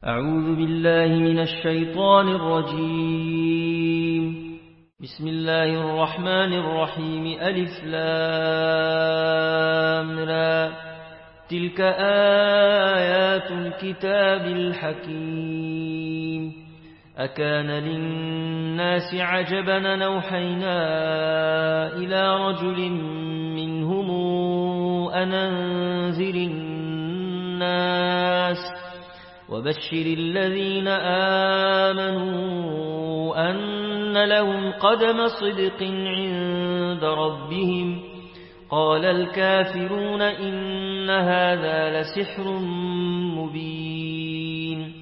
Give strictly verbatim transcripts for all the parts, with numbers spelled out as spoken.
أعوذ بالله من الشيطان الرجيم. بسم الله الرحمن الرحيم. ألف لام را. تلك آيات الكتاب الحكيم. أكان للناس عجبا أن أوحينا إلى رجل منهم أن أنذر الناس وبشر الذين آمنوا أن لهم قدم صدق عند ربهم. قال الكافرون إن هذا لسحر مبين.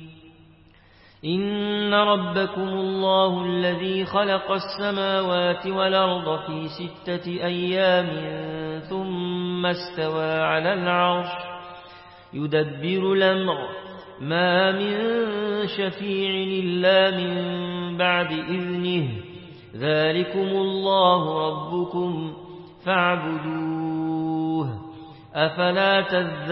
إن ربكم الله الذي خلق السماوات والأرض في ستة أيام ثم استوى على العرش يدبر الأمر ما من شفيع إلا من بعد إذنه ذلكم الله ربكم فاعبدوه أفلا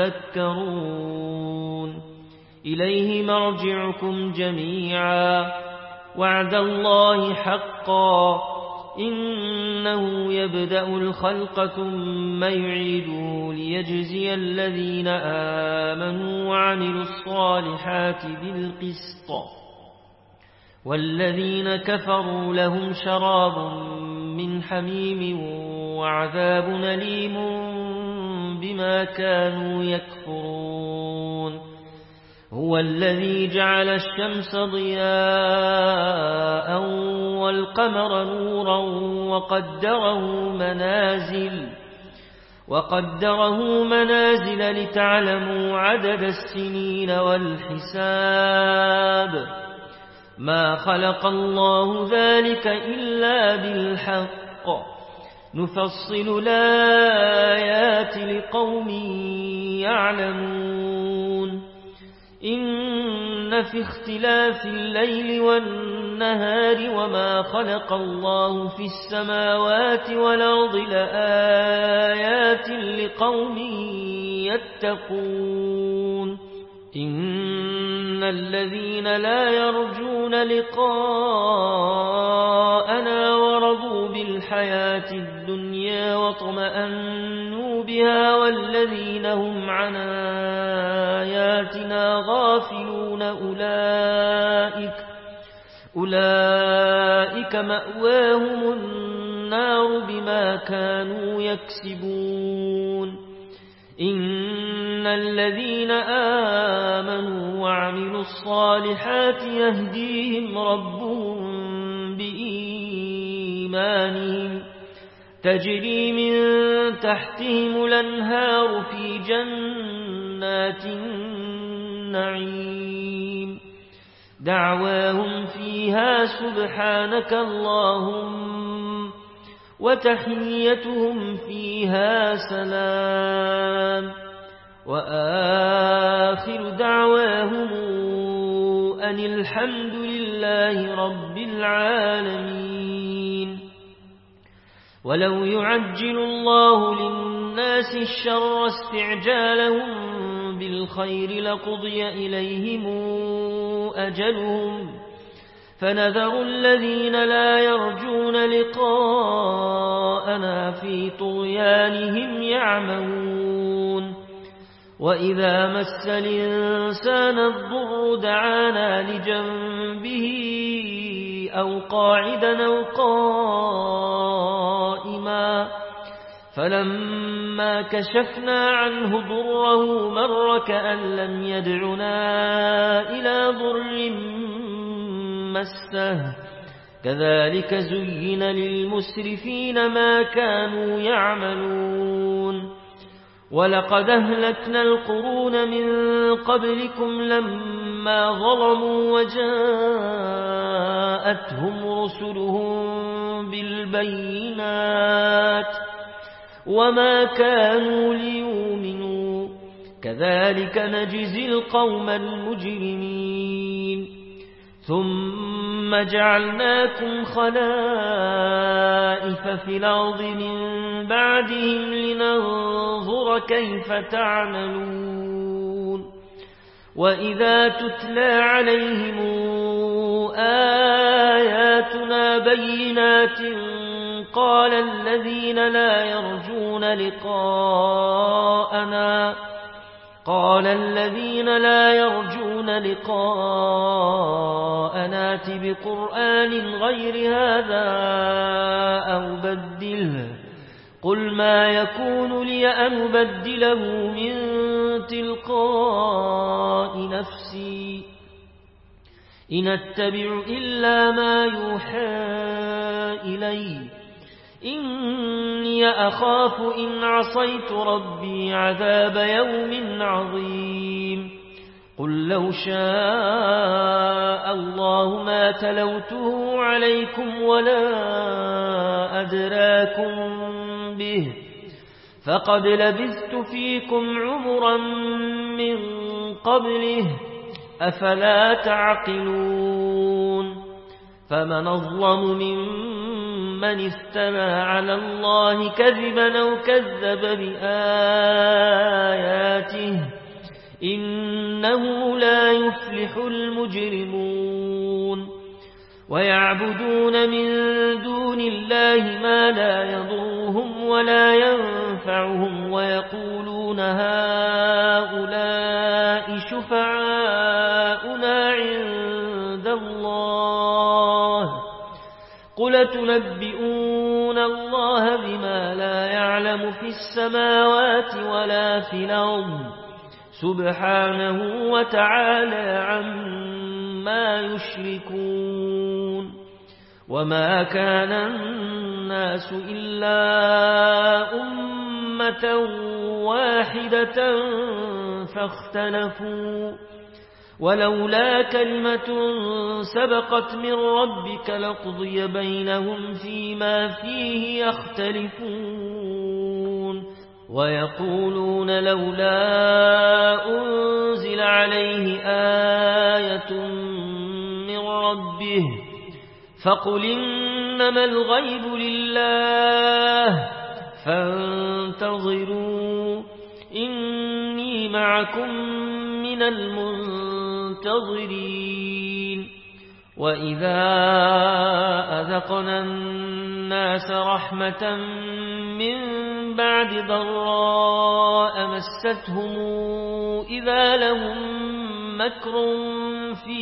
تذكرون. إليه مرجعكم جميعا وعد الله حقا إنه يبدأ الخلق ثم يعيده ليجزي الذين آمنوا وعملوا الصالحات بالقسط والذين كفروا لهم شراب من حميم وعذاب أليم بما كانوا يكفرون. هو الذي جعل الشمس ضياء والقمر نورا وقدره منازل وقدره منازل لتعلموا عدد السنين والحساب. ما خلق الله ذلك إلا بالحق نفصل الآيات لقوم يعلمون. إن في اختلاف الليل والنهار وما خلق الله في السماوات والأرض لآيات لقوم يتقون. إن الذين لا يرجون لقاءنا ورضوا بالحياة الدنيا واطمأنوا بها والذين هم عن آياتنا غافلون أولئك أولئك مأواهم النار بما كانوا يكسبون. إن الذين آمنوا وعملوا الصالحات يهديهم ربهم بإيمانهم تجري من تحتهم الأنهار في جنات النعيم. دعواهم فيها سبحانك اللهم وتحيتهم فيها سلام وآخر دعواهم أن الحمد لله رب العالمين. ولو يعجل الله للناس الشر استعجالهم بالخير لقضي إليهم أجلهم فنذر الذين لا يرجون لقاءنا في طغيانهم يعمهون. وإذا مس الإنسان الضر دعانا لجنبه أو قاعدا أو قائما فلما كشفنا عنه ضره مر كأن لم يدعنا إلى ضر مسه. كذلك زين للمسرفين ما كانوا يعملون. ولقد أهلكنا القرون من قبلكم لما ظلموا وجاءتهم رسلهم بالبينات وما كانوا ليؤمنوا. كذلك نجزي القوم المجرمين. ثم جعلناكم خلائف في الأرض من بعدهم لننظر كيف تعملون. وإذا تتلى عليهم آياتنا بينات قال الذين لا يرجون لقاءنا قال الذين لا يرجون لقاءنا ائت بقرآن غير هذا أو بدله قل ما يكون لي أن أبدله من تلقاء نفسي إن أتبع إلا ما يوحى إلي إني أخاف إن عصيت ربي عذاب يوم عظيم قل لو شاء الله ما تلوته عليكم ولا أدراكم به فقد لبثت فيكم عمرا من قبله أفلا تعقلون فمن أظلم ممن افترى على الله كذبا أو كذب بآياته إنه لا يفلح المجرمون ويعبدون من دون الله ما لا يضرهم ولا ينفعهم ويقولون هؤلاء شفعاؤنا عند الله قل تنبئون الله بما لا يعلم في السماوات ولا في الأرض سبحانه وتعالى عما يشركون وما كان الناس إلا أمة واحدة فاختلفوا ولولا كلمة سبقت من ربك لقضي بينهم فيما فيه يختلفون ويقولون لولا أنزل عليه آية من ربه فقل إنما الغيب لله فانتظروا إني معكم من المنتظرين وإذا أذقنا الناس رحمة من بعد ضراء مستهم إذا لهم مكر في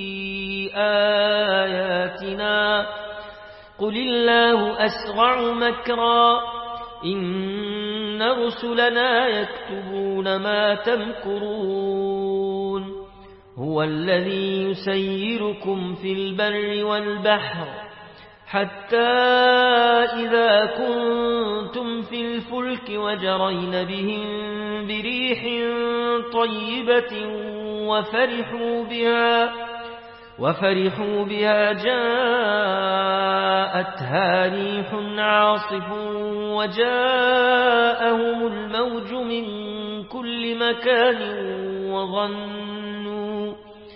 آياتنا قل الله أسرع مكرا إن رسلنا يكتبون ما تمكرون هو الذي يسيركم في البر والبحر حتى إذا كنتم في الفلك وجرين بهم بريح طيبة وفرحوا بها وفرحوا بها جاءتها ريح عاصف وجاءهم الموج من كل مكان وظنوا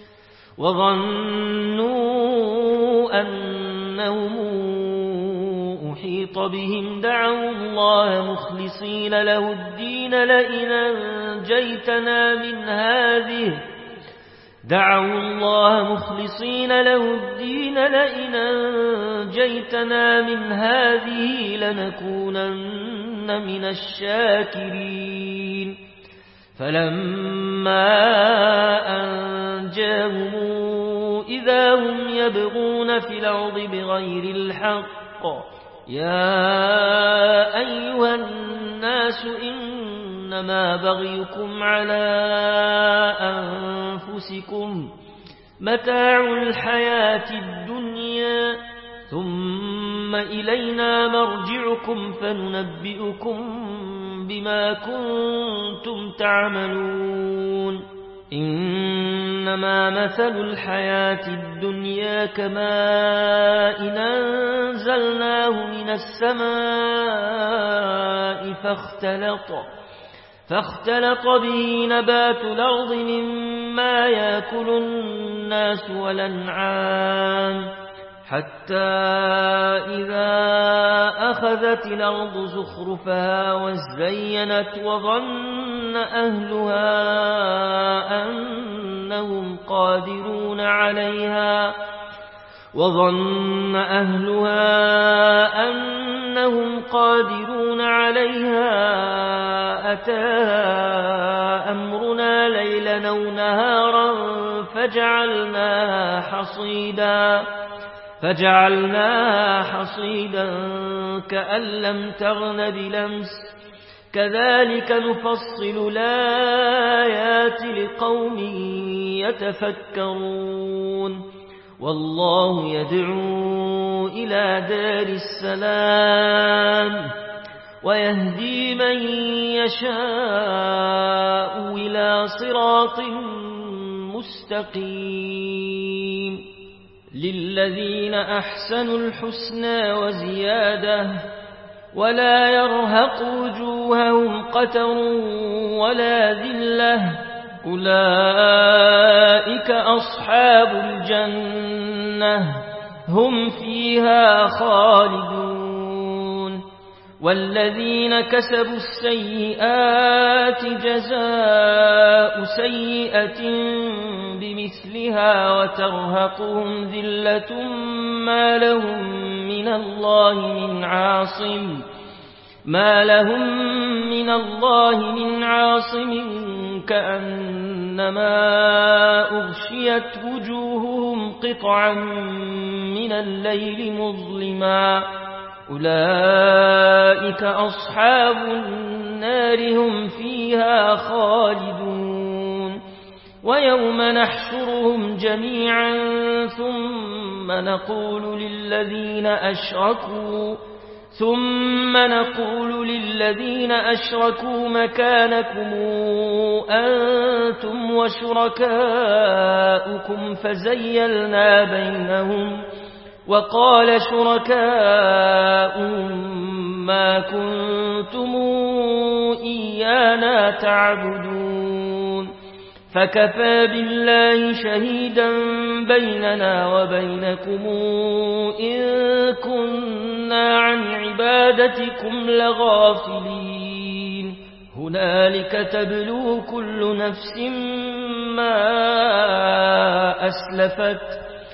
وظنوا أنهم أحيط بهم دعوا الله مخلصين له الدين لئن أنجيتنا من هذه دعوا الله مخلصين له الدين لئن أنجيتنا من هذه لنكونن من الشاكرين فلما أنجاهم إذا هم يبغون في الأرض بغير الحق يا أيها الناس إنما بغيكم على أنفسكم متاع الحياة الدنيا ثم إلينا مرجعكم فننبئكم بما كنتم تعملون إنما مثل الحياة الدنيا كماء أنزلناه من السماء فاختلط فاختلط به نبات الأرض مما يأكل الناس والأنعام حتى إذا أخذت الأرض زخرفها وزينت وظن أهلها أنهم قادرون عليها وظن أهلها أنهم قادرون عليها أتاها أمرنا ليلا أو نهارا فجعلناها حصيدا فجعلناها حصيدا كأن لم تغن بلمس كذلك نفصل الآيات لقوم يتفكرون والله يدعو إلى دار السلام ويهدي من يشاء إلى صراط مستقيم للذين أحسنوا الحسنى وزيادة ولا يرهق وجوههم قتر ولا ذلة أولئك أصحاب الجنة هم فيها خالدون والذين كسبوا السيئات جزاء سيئة بمثلها وترهقهم ذلة ما لهم من الله من عاصم ما لهم من الله من عاصم كأنما أغشيت وجوههم قطعا من الليل مظلما أولئك أصحاب النار هم فيها خالدون ويوم نحشرهم جميعا ثم نقول للذين أشركوا ثم نقول للذين أشركوا مكانكم أنتم وشركاؤكم فزيلنا بينهم وقال شركاؤهم ما كنتم إيانا تعبدون فكفى بالله شهيدا بيننا وبينكم إن كنا عن عبادتكم لغافلين هنالك تبلو كل نفس ما أسلفت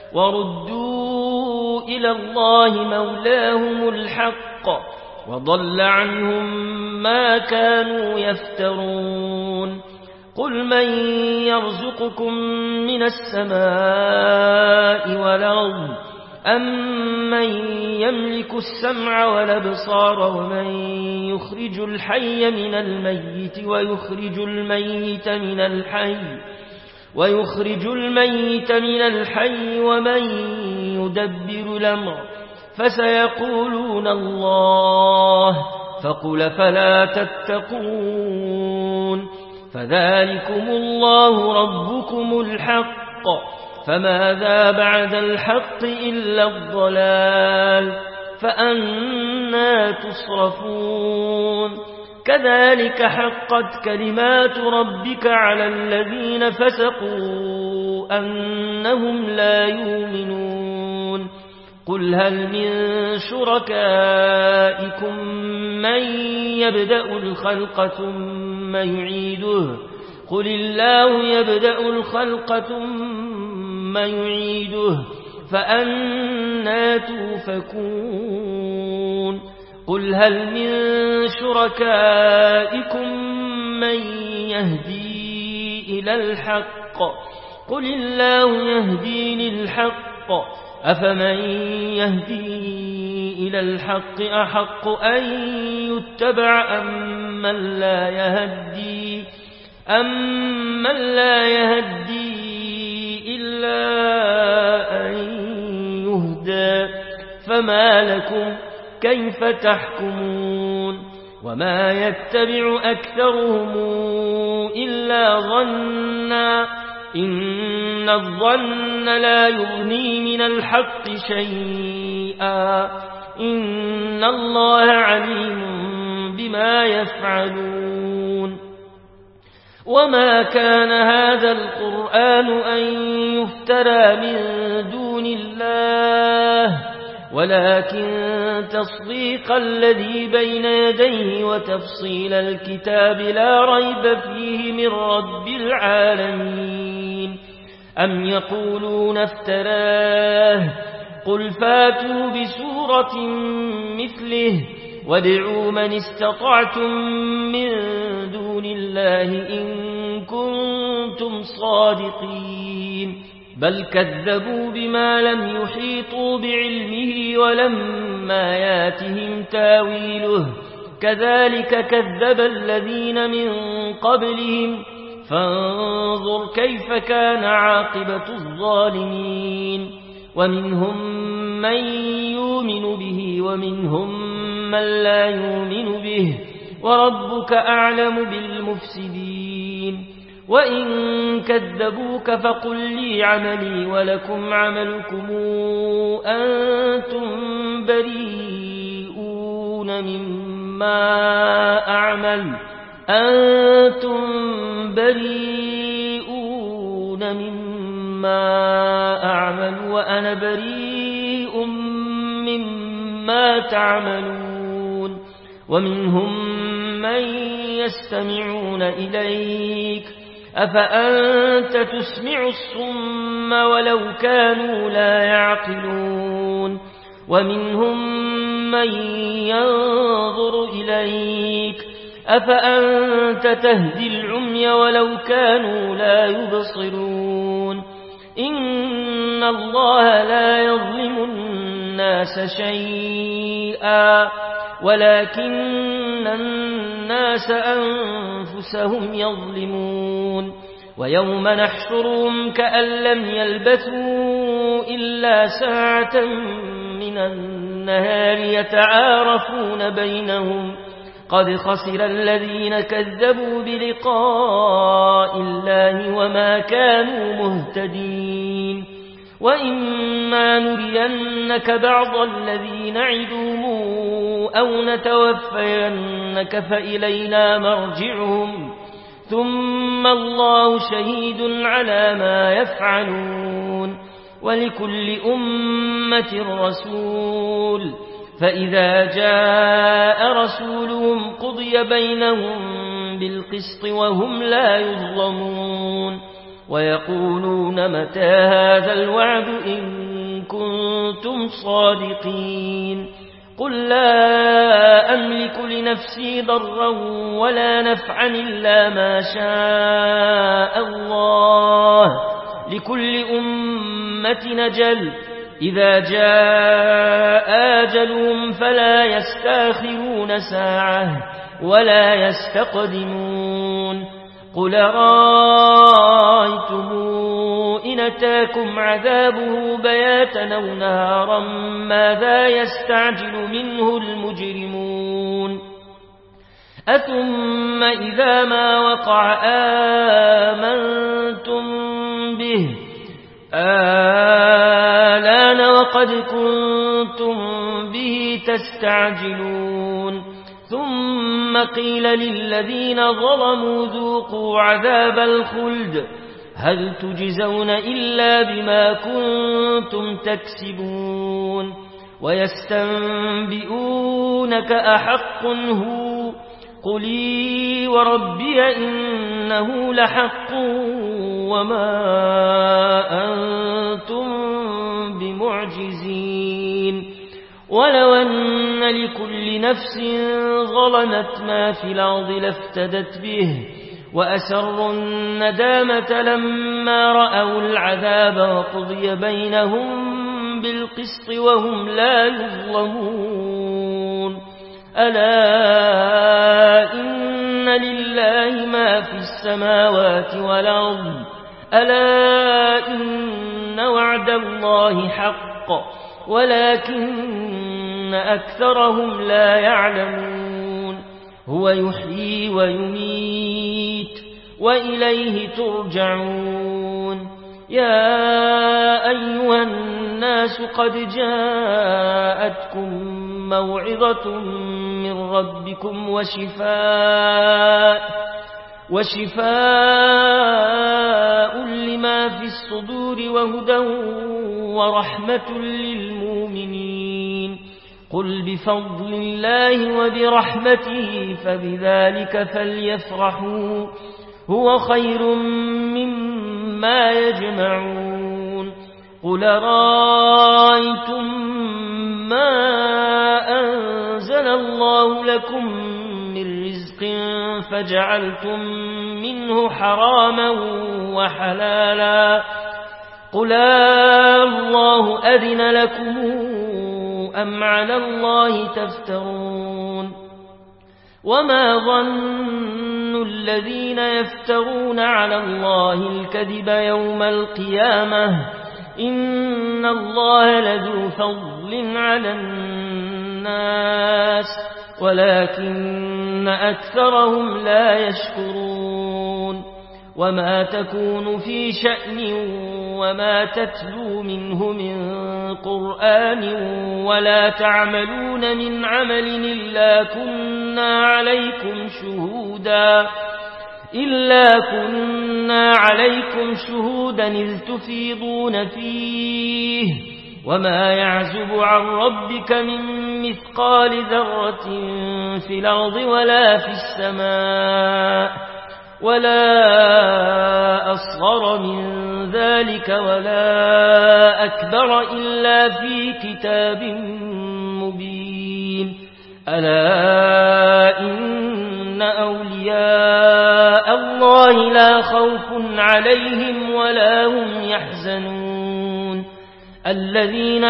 وردوا إلى الله مولاهم الحق وضل عنهم ما كانوا يفترون قل من يرزقكم من السماء والأرض أم من يملك السمع والأبصار ومن يخرج الحي من الميت ويخرج الميت من الحي ويخرج الميت من الحي ومن يدبر الأمر فسيقولون الله فقل فلا تتقون فذلكم الله ربكم الحق فماذا بعد الحق إلا الضلال فأنى تصرفون كذلك حقت كلمات ربك على الذين فسقوا أنهم لا يؤمنون قل هل من شركائكم من يبدأ الخلق ثم يعيده قل الله يبدأ الخلق ثم يعيده فأنى توفكون قل هل من شركائكم من يهدي إلى الحق قل الله يهدي للحق أفمن يهدي إلى الحق أحق أن يتبع أم من لا يهدي أم من لا يهدي إلا أن يهدى فما لكم كيف تحكمون وما يتبع أكثرهم إلا ظنا إن الظن لا يغني من الحق شيئا إن الله عليم بما يفعلون وما كان هذا القرآن أن يفترى من دون الله ولكن تصديق الذي بين يديه وتفصيل الكتاب لا ريب فيه من رب العالمين. أم يقولون افتراه قل فاتوا بسورة مثله وادعوا من استطعتم من دون الله إن كنتم صادقين. بل كذبوا بما لم يحيطوا بعلمه ولما ياتهم تاويله كذلك كذب الذين من قبلهم فانظر كيف كان عاقبة الظالمين. ومنهم من يؤمن به ومنهم من لا يؤمن به وربك أعلم بالمفسدين. وإن كذبوك فقل لي عملي ولكم عملكم أنتم بريئون مما أعمل أنتم بريئون مما أعمل وأنا بريء مما تعملون. ومنهم من يستمعون إليك أفأنت تسمع الصم ولو كانوا لا يعقلون. ومنهم من ينظر إليك أفأنت تهدي العمي ولو كانوا لا يبصرون. إن الله لا يظلم الناس شيئا ولكن الناس أنفسهم يظلمون. ويوم نحشرهم كأن لم يلبثوا إلا ساعة من النهار يتعارفون بينهم قد خسر الذين كذبوا بلقاء الله وما كانوا مهتدين. وإما نرينك بعض الذي نعدهم أو نتوفينك فإلينا مرجعهم ثم الله شهيد على ما يفعلون. ولكل أمة رسول فإذا جاء رسولهم قضي بينهم بالقسط وهم لا يظلمون. ويقولون متى هذا الوعد إن كنتم صادقين. قل لا أملك لنفسي ضرا ولا نفعا إلا ما شاء الله لكل أمة نجل إذا جاء أجلهم فلا يستاخرون ساعة ولا يستقدمون. قل رأيتم إن أتاكم عذابه بياتا أو نهارا ماذا يستعجل منه المجرمون. أثم إذا ما وقع آمنتم به آلان وقد كنتم به تستعجلون. ثم قيل للذين ظلموا ذوقوا عذاب الخلد هل تجزون إلا بما كنتم تكسبون. ويستنبئونك أحق هو قلي وربي إنه لحق وما أنتم بمعجزين. ولو أن لكل نفس ظلمت ما في الأرض لافتدت به وأسروا الندامة لما رأوا العذاب وقضي بينهم بالقسط وهم لا يظلمون. ألا إن لله ما في السماوات والأرض ألا إن وعد الله حق ولكن أكثرهم لا يعلمون. هو يحيي ويميت وإليه ترجعون. يا أيها الناس قد جاءتكم موعظة من ربكم وشفاء وشفاء لما في الصدور وهدى ورحمة للمؤمنين قل بفضل الله وبرحمته فبذلك فليفرحوا هو خير مما يجمعون قل رأيتم ما أنزل الله لكم من رزق فجعلتم منه حراما وحلالا قل الله أذن لكم أم على الله تفترون وما ظن الذين يفترون على الله الكذب يوم القيامة إن الله لذو فضل على الناس ولكن أكثرهم لا يشكرون وما تكون في شأن وما تتلو منه من قرآن ولا تعملون من عمل إلا كنا عليكم شهودا إلا كنا عليكم شهودا إذ تفيضون فيه وما يعزب عن ربك من مثقال ذرة في الأرض ولا في السماء ولا أصغر من ذلك ولا أكبر إلا في كتاب مبين ألا إن أولياء الله لا خوف عليهم ولا هم يحزنون الذين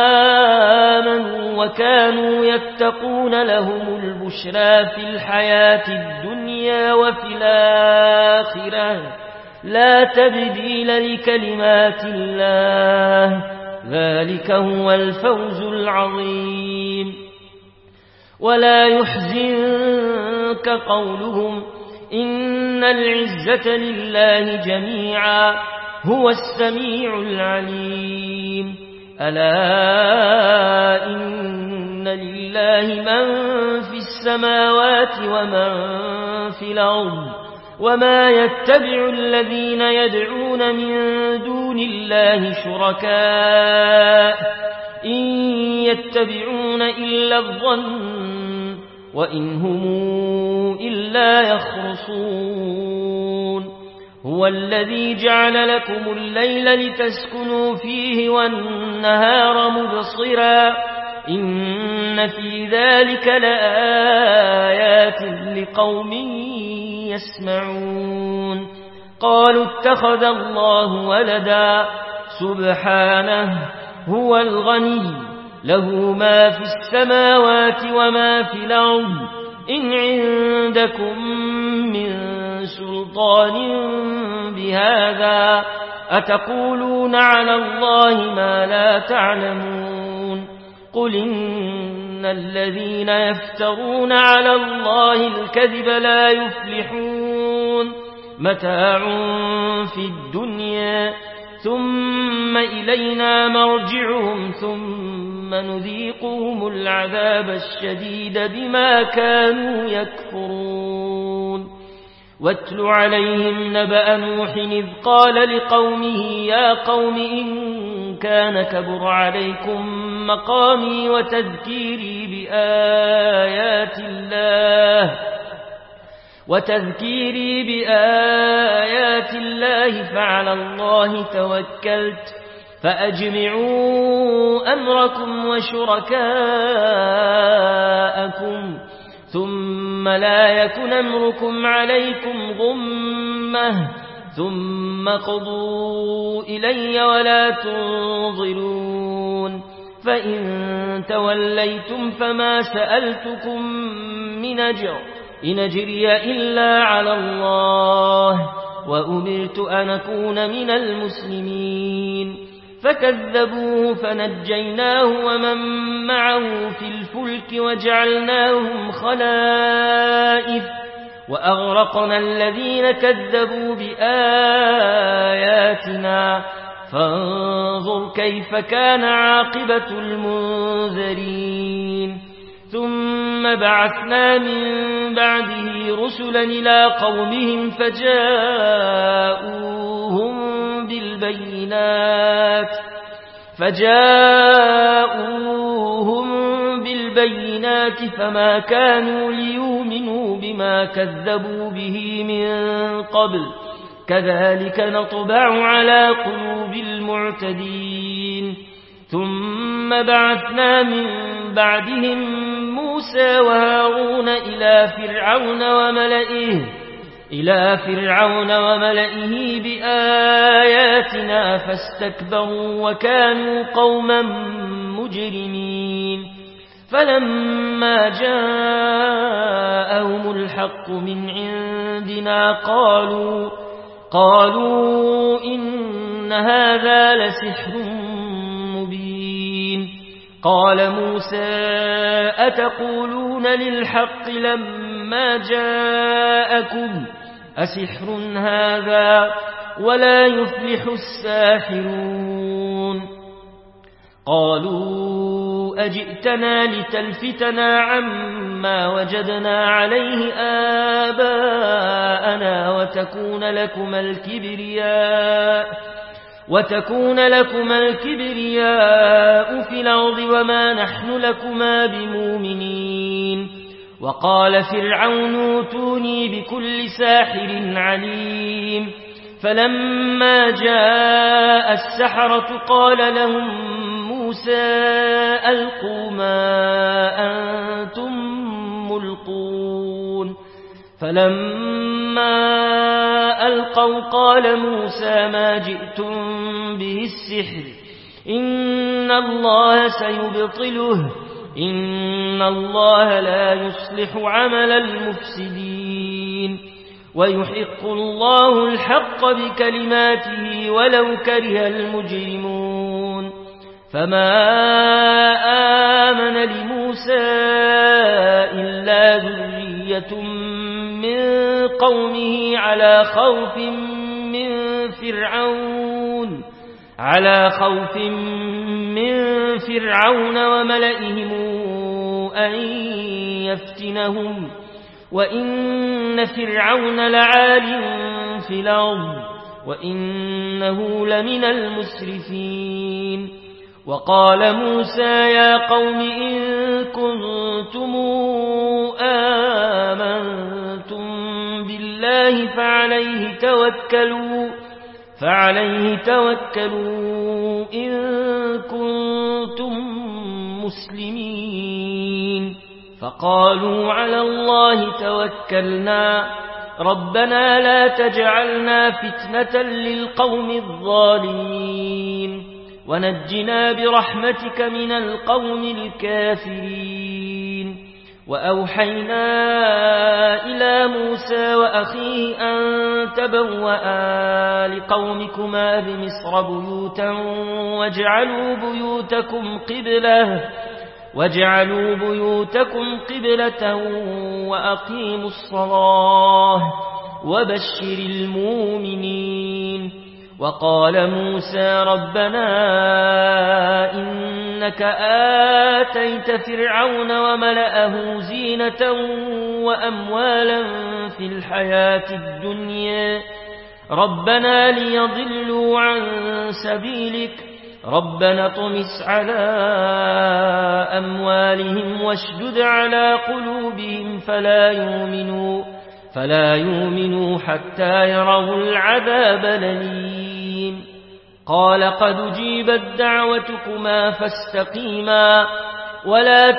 آمنوا وكانوا يتقون لهم البشرى في الحياة الدنيا وفي الآخرة لا تبديل لكلمات الله ذلك هو الفوز العظيم ولا يحزنك قولهم إن العزة لله جميعا هو السميع العليم ألا إن لله من في السماوات ومن في الأرض وما يتبع الذين يدعون من دون الله شركاء إن يتبعون إلا الظن وإن هم إلا يخرصون هو الذي جعل لكم الليل لتسكنوا فيه والنهار مبصرا إن في ذلك لآيات لقوم يسمعون قالوا اتخذ الله ولدا سبحانه هو الغني له ما في السماوات وما في الأرض إن عندكم من سلطان بهذا أتقولون على الله ما لا تعلمون قل إن الذين يفترون على الله الكذب لا يفلحون متاع في الدنيا ثم إلينا مرجعهم ثم نذيقهم العذاب الشديد بما كانوا يكفرون واتل عليهم نبأ نوح إذ قال لقومه يا قوم إن كان كبر عليكم مقامي وتذكيري بآيات الله وتذكيري بآيات الله فعلى الله توكلت فأجمعوا أمركم وشركاءكم ثم لا يكن أمركم عليكم غمة ثم قضوا إلي ولا تنظرون فإن توليتم فما سألتكم من أجر إن أجري إلا على الله وأمرت أن أكون من المسلمين فكذبوه فنجيناه ومن معه في الفلك وجعلناهم خلائف وأغرقنا الذين كذبوا بآياتنا فانظر كيف كان عاقبة المنذرين ثم بعثنا من بعده رسلا إلى قومهم فجاءوهم بالبينات فجاءوهم بالبينات فما كانوا ليؤمنوا بما كذبوا به من قبل كذلك نطبع على قلوب المعتدين ثم بعثنا من بعدهم موسى وهارون إلى فرعون وملئه إلى فرعون وملئه بآياتنا فاستكبروا وكانوا قوما مجرمين فلما جاءهم الحق من عندنا قالوا قالوا إن هذا لسحر مبين قال موسى أتقولون للحق لما جاءكم أسحر هذا ولا يفلح الساحرون قالوا أجئتنا لتلفتنا عما وجدنا عليه آباءنا وتكون لكما الكبرياء وتكون لكما الكبرياء في الأرض وما نحن لكما بمؤمنين وقال فرعون اوتوني بكل ساحر عليم فلما جاء السحرة قال لهم موسى ألقوا ما أنتم ملقون فلما ألقوا قال موسى ما جئتم به السحر إن الله سيبطله إن الله لا يصلح عمل المفسدين ويحق الله الحق بكلماته ولو كره المجرمون فما آمن لموسى إلا ذرية من قومه على خوف من فرعون على خوف من فرعون وملئهم أن يفتنهم وإن فرعون لعال في الأرض وإنه لمن المسرفين وقال موسى يا قوم إن كنتم آمنتم بالله فعليه توكلوا فعليه توكلوا إن كنتم مسلمين فقالوا على الله توكلنا ربنا لا تجعلنا فتنة للقوم الظالمين ونجنا برحمتك من القوم الكافرين وأوحينا إلى موسى وأخيه أن تبوأ لقومكما بمصر بيوتا واجعلوا بيوتكم قبلة واجعلوا بيوتكم قبلة وأقيموا الصلاة وبشر المؤمنين وقال موسى ربنا إنك آتيت فرعون وملأه زينة وأموالا في الحياة الدنيا ربنا ليضلوا عن سبيلك ربنا طمس على أموالهم واشدد على قلوبهم فلا يؤمنوا فلا يؤمنوا حتى يروا العذاب الأليم قال قد جيبت دعوتكما فاستقيما ولا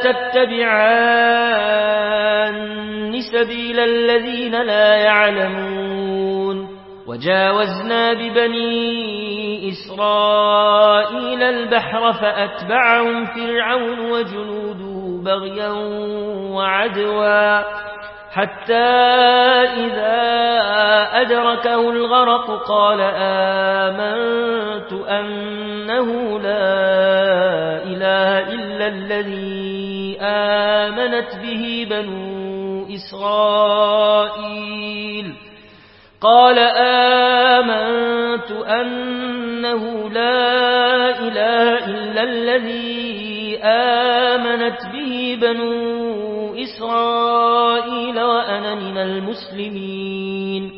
تتبعان سبيل الذين لا يعلمون وجاوزنا ببني إسرائيل البحر فأتبعهم فرعون وجنوده بغيا وعدوا حتى إذا أدركه الغرق قال آمنت أنه لا إله إلا الذي آمنت به بنو إسرائيل قال آمنت أنه لا إله إلا الذي آمنت به بنو إسرائيل وأنا من المسلمين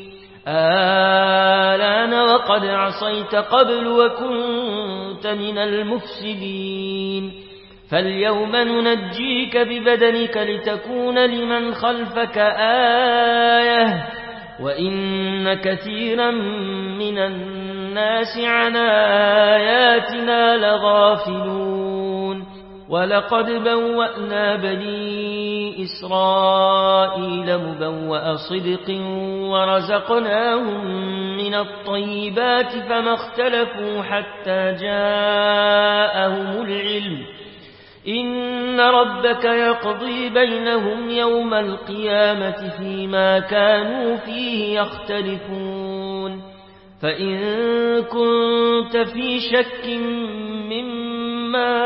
آلان وقد عصيت قبل وكنت من المفسدين فاليوم ننجيك ببدنك لتكون لمن خلفك آية وإن كثيرا من الناس عن آياتنا لغافلون ولقد بوأنا بني إسرائيل مبوأ صدق ورزقناهم من الطيبات فما اختلفوا حتى جاءهم العلم إن ربك يقضي بينهم يوم القيامة فيما كانوا فيه يختلفون فإن كنت في شك مما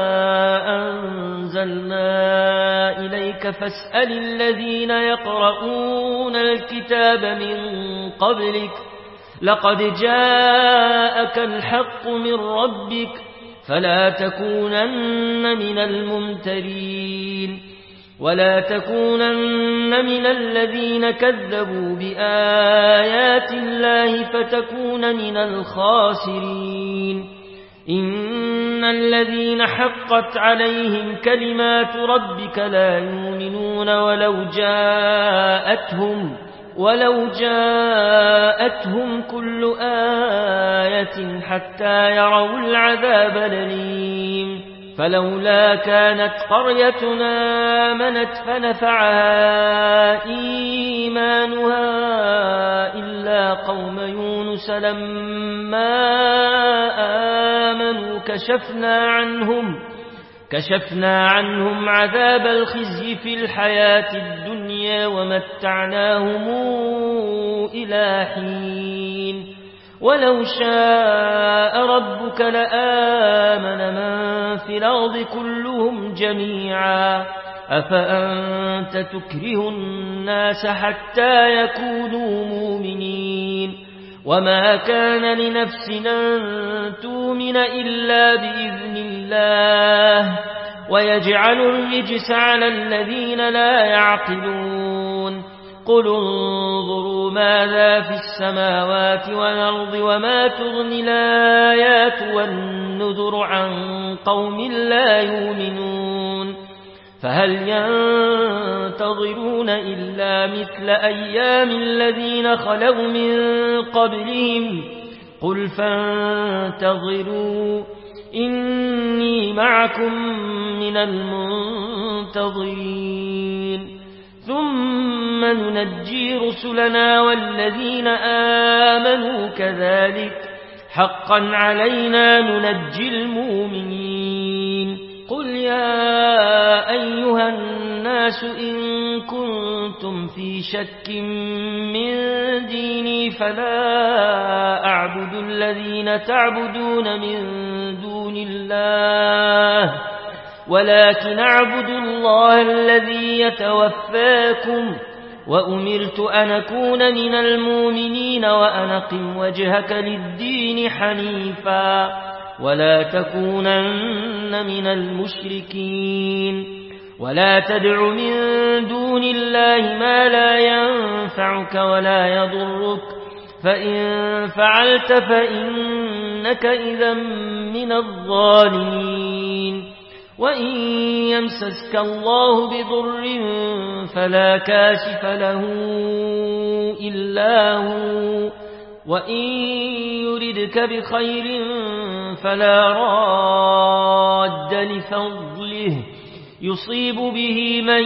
أنزلنا إليك فاسأل الذين يقرؤون الكتاب من قبلك لقد جاءك الحق من ربك فلا تكونن من الممترين ولا تكونن من الذين كذبوا بآيات الله فتكون من الخاسرين إن الذين حقت عليهم كلمات ربك لا يؤمنون ولو جاءتهم ولو جاءتهم كل آية حتى يروا العذاب الأليم فلولا كانت قريتنا آمنت فنفعها إيمانها إلا قوم يونس لما آمنوا كشفنا عنهم كشفنا عنهم عذاب الخزي في الحياة الدنيا ومتعناهم إلى حين ولو شاء ربك لآمن من في الأرض كلهم جميعا أفأنت تكره الناس حتى يكونوا مؤمنين وما كان لنفس أن تؤمن إلا بإذن الله ويجعل الرجس على الذين لا يعقلون قل انظروا ماذا في السماوات والأرض وما تغني الآيات والنذر عن قوم لا يؤمنون فهل ينتظرون إلا مثل أيام الذين خلوا من قبلهم قل فانتظروا إني معكم من المنتظرين ثم ننجي رسلنا والذين آمنوا كذلك حقا علينا ننجي المؤمنين قل يا أيها الناس إن كنتم في شك من ديني فلا أعبد الذين تعبدون من دون الله ولكن أعبد الله الذي يتوفاكم وأمرت أن أكون من المؤمنين وأن أقم وجهك للدين حنيفا ولا تكونن من المشركين ولا تدع من دون الله ما لا ينفعك ولا يضرك فإن فعلت فإنك إذا من الظالمين وإن يمسسك الله بضر فلا كاشف له إلا هو وإن يردك بخير فلا راد لفضله يصيب به من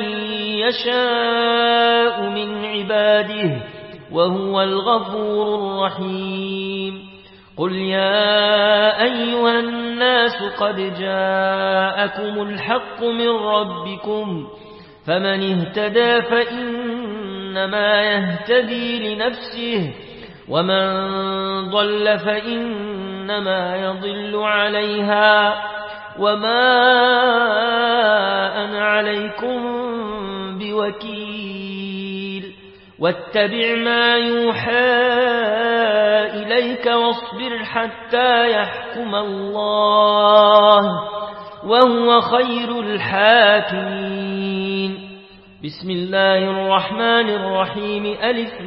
يشاء من عباده وهو الغفور الرحيم قل يا أيها الناس قد جاءكم الحق من ربكم فمن اهتدى فإنما يهتدي لنفسه ومن ضل فإنما يضل عليها وما أنا عليكم بوكيل واتبع ما يوحى إليك واصبر حتى يحكم الله وهو خير الحاكمين بسم الله الرحمن الرحيم ألف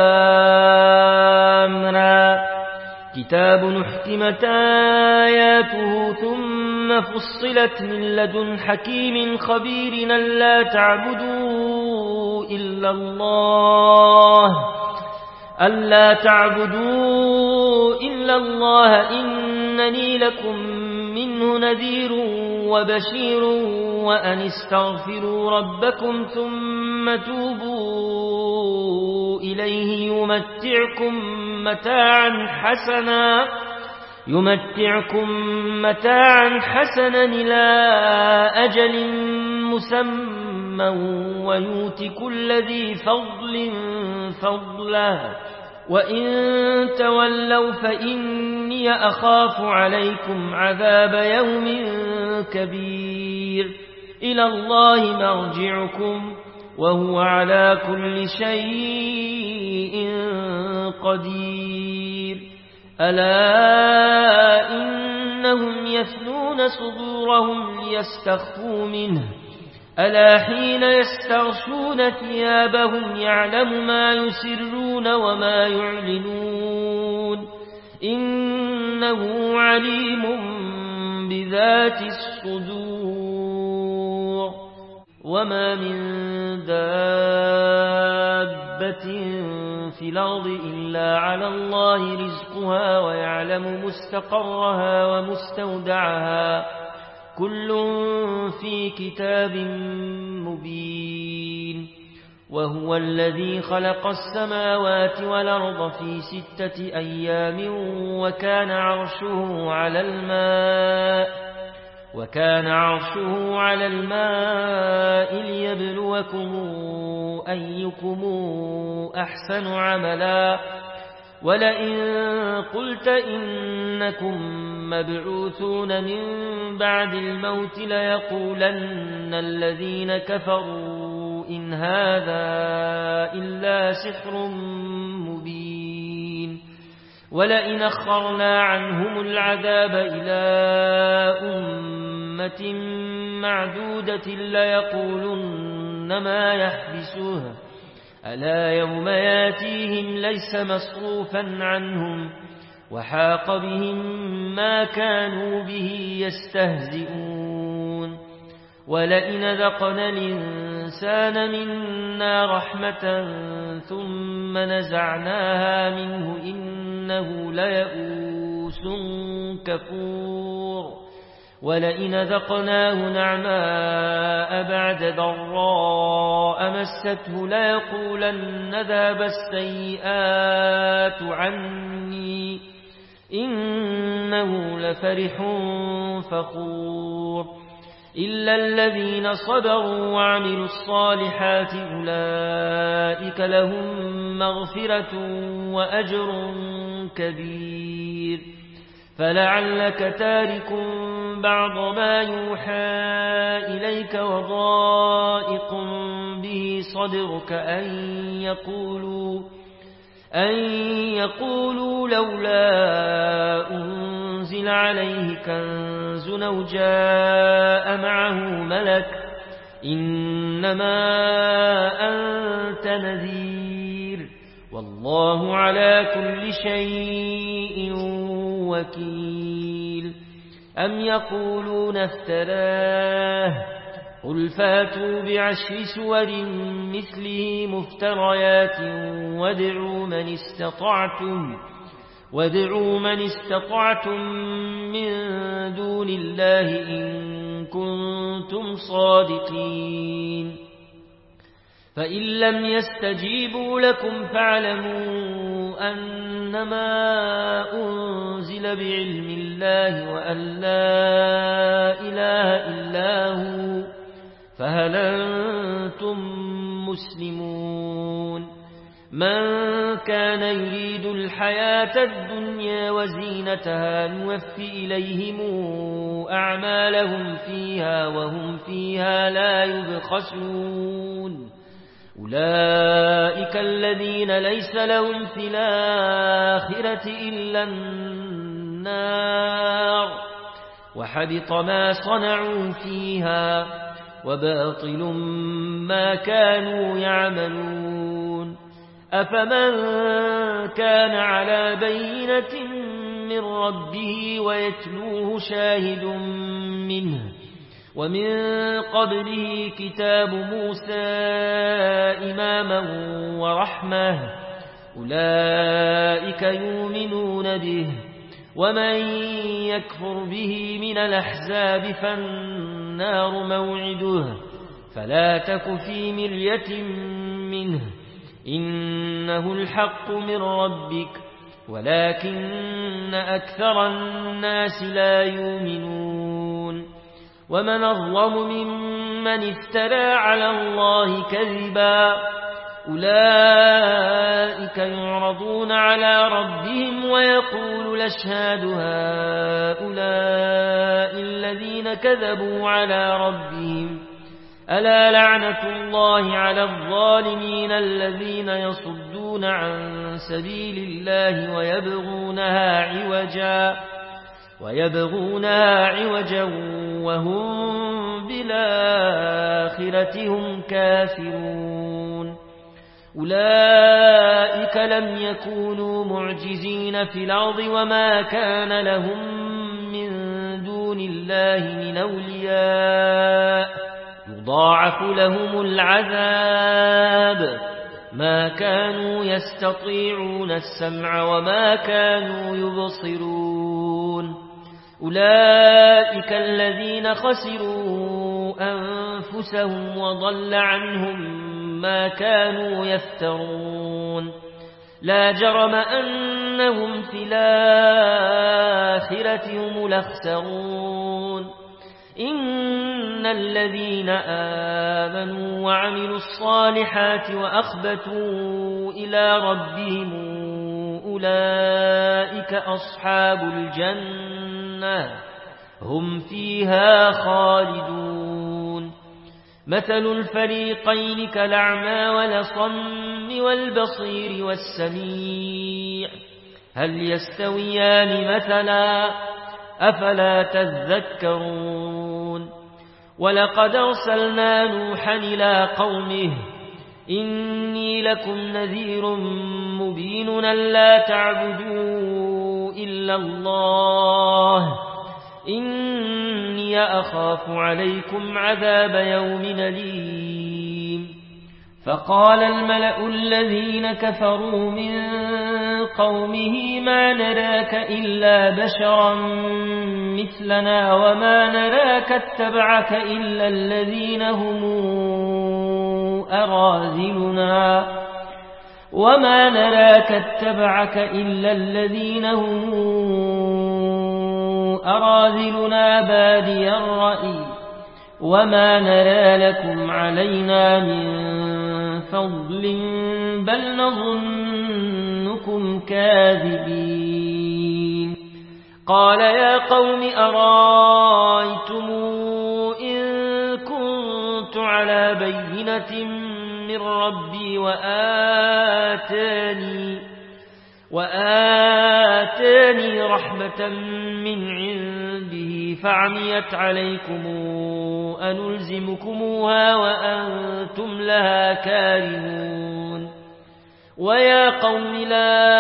لام را كتاب أحكمت آياته ثم فصلت من لدن حكيم خبير ألا تعبدوا إلا الله ألا تعبدوا إلا الله إنني لكم منه نذير وبشير وأن استغفروا ربكم ثم توبوا إليه يمتعكم متاعا حسنا يمتعكم متاعا حسنا إلى أجل مسمى ويؤت كل ذي فضل فضله وإن تولوا فإني أخاف عليكم عذاب يوم كبير إلى الله مرجعكم وهو على كل شيء قدير ألا إنهم يثنون صدورهم ليستخفوا منه ألا حين يستغشون ثيابهم يعلم ما يسرون وما يعلنون إنه عليم بذات الصدور وما من دابة في الأرض إلا على الله رزقها ويعلم مستقرها ومستودعها كل في كتاب مبين وهو الذي خلق السماوات والأرض في ستة أيام وكان عرشه على الماء وكان عرشه على الماء ليبلوكم أيكم أحسن عملا ولئن قلت إنكم مبعوثون من بعد الموت ليقولن الذين كفروا إن هذا إلا سحر مبين ولئن أخرنا عنهم العذاب إلى أمة معدودة ليقولن ما يحبسوها ألا يوم ياتيهم ليس مصروفا عنهم وحاق بهم ما كانوا به يستهزئون ولئن ذقنا الإنسان منا رحمة ثم نزعناها منه إنه ليئوس كفور ولئن ذقناه نعماء بعد ضراء مسته ليقولن ذهب السيئات عني إنه لفرح فخور إلا الذين صبروا وعملوا الصالحات أولئك لهم مغفرة وأجر كبير فلعلك تارك بعض ما يوحى إليك وضائق به صدرك أن يقولوا أن يقولوا لولا أنزل عليه كنز أو جاء معه ملك إنما أنت نذير والله على كل شيء وكيل أم يقولون افتراه قل فاتوا بعشر سور مثله مفتريات وادعوا من استطعتم وادعوا من استطعتم من دون الله إن كنتم صادقين فإن لم يستجيبوا لكم فاعلموا أنما أنزل بعلم الله وأن لا إله إلا هو فهل أنتم مسلمون من كان يريد الحياة الدنيا وزينتها نوفي إليهم أعمالهم فيها وهم فيها لا يبخسون أولئك الذين ليس لهم في الآخرة إلا النار وحبط ما صنعوا فيها وباطل ما كانوا يعملون أفمن كان على بينة من ربه ويتلوه شاهد منه ومن قبله كتاب موسى إماما ورحمة أولئك يؤمنون به ومن يكفر به من الأحزاب فالنار موعده فلا تك في مرية منه إنه الحق من ربك ولكن أكثر الناس لا يؤمنون ومن أظلم ممن افترى على الله كذبا أولئك يعرضون على ربهم ويقول الأشهاد هؤلاء الذين كذبوا على ربهم ألا لعنة الله على الظالمين الذين يصدون عن سبيل الله ويبغونها عوجا ويبغونها عوجا وهم بالآخرة هم كافرون أولئك لم يكونوا معجزين في الأرض وما كان لهم من دون الله من أولياء يضاعف لهم العذاب ما كانوا يستطيعون السمع وما كانوا يبصرون أولئك الذين خسروا أنفسهم وضل عنهم ما كانوا يفترون لا جرم أنهم في الآخرة هم الأخسرون إن الذين آمنوا وعملوا الصالحات وأخبتوا إلى ربهم أولئك أصحاب الجنة هم فيها خالدون مثل الفريقين كالأعمى والأصم والبصير والسميع هل يستويان مثلا أفلا تذكرون ولقد أرسلنا نوحا إلى قومه إني لكم نذير مبين ألا تعبدوا إلا الله إني أخاف عليكم عذاب يوم أليم فقال الملأ الذين كفروا من قومه ما نراك إلا بشرا مثلنا وما نراك اتبعك إلا الذين هم أراذلنا وما نراك اتبعك إلا الذين هم أراذلنا بادي الرأي وما نرى لكم علينا من فضل بل نظنكم كاذبين قال يا قوم أرأيتم إن كنت على بينة من ربي وآتاني وآتاني رحمة من عنده فعميت عليكم أنلزمكموها وأنتم لها كارهون ويا قوم لا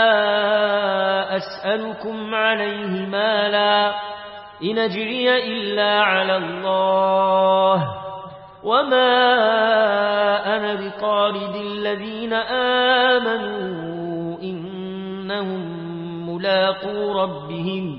أسألكم عليه مالا إن أجري إلا على الله وما أنا بطارد الذين آمنوا إنهم ملاقو ربهم